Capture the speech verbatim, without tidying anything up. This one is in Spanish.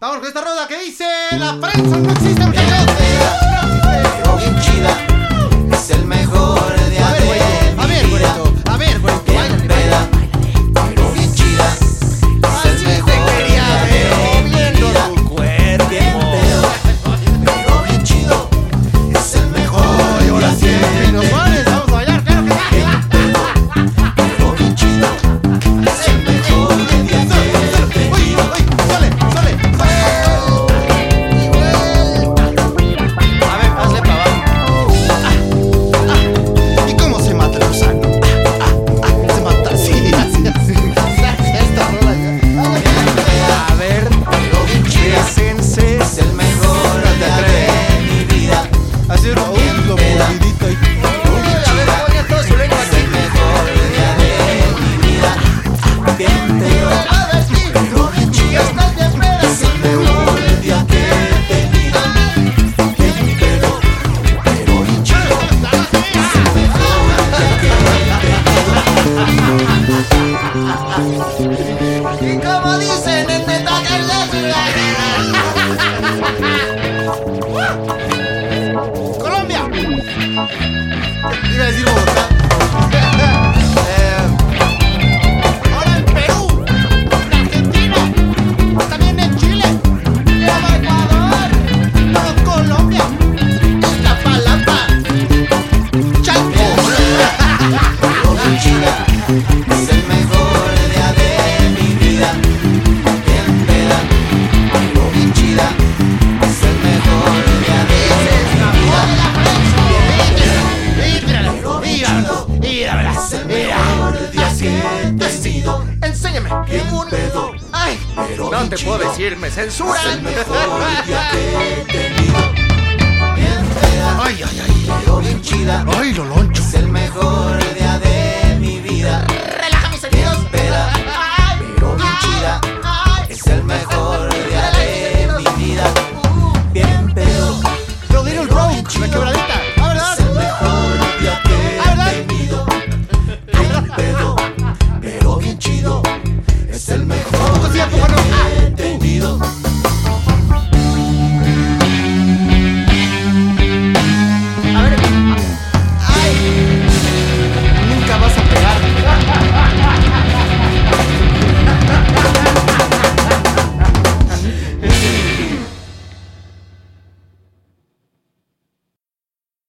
Vamos con esta roda que dice: la prensa no existe, muchachos. Pero bien chida, es el mejor día A ver, de güerito, a mi ver, vida. güerito, a ver, güerito, Bien báilale, peda, pero bien chida, es el Así te mejor quería día ver, de mi moviendo vida. tu cuerpo. Bien pedo, pero bien chido, es el mejor Ay, ahora día sí, de nos mi vales, vida. vamos a bailar, claro que sí. Bien pedo, pero bien chido, es el mejor día de mi vida. Uy, uy, sale, sale, sale. A ver, hazle para abajo. Ah, ah. ¿Y cómo se mata el gusano? Ah, ah, ah. Se mata así, así, así. Esta rola ya. A ver, Pero bien chida, presense. es el mejor día de mi vida. Así una lo movidito ahí. A ver, ponle todo su lengua. Es el mejor día de mi vida. Bien pedo, pero bien chido, es el mejor día que he tenido. Bien pedo, pero bien chido, es el mejor día que he tenido. Y como dicen en neta que es la ciudad. ¡Colombia! Iba a decir Bogotá. Eh, ahora en Perú, en Argentina, también en Chile, luego Ecuador, luego Colombia, Iztapalapa, Chalco. Pero bien chida, es el mejor día de mi vida. Bien peda, pero bien chida, es el mejor día de mi vida. Y así te sigo. Enséñame. Bien pedo, Ay, pero no bien te puedo chido, decir, me es el censuran. mejor día que he tenido. Bien peda, Ay, ay, ay. pero bien chida, Ay, lo loncho. es el mejor día de mi vida.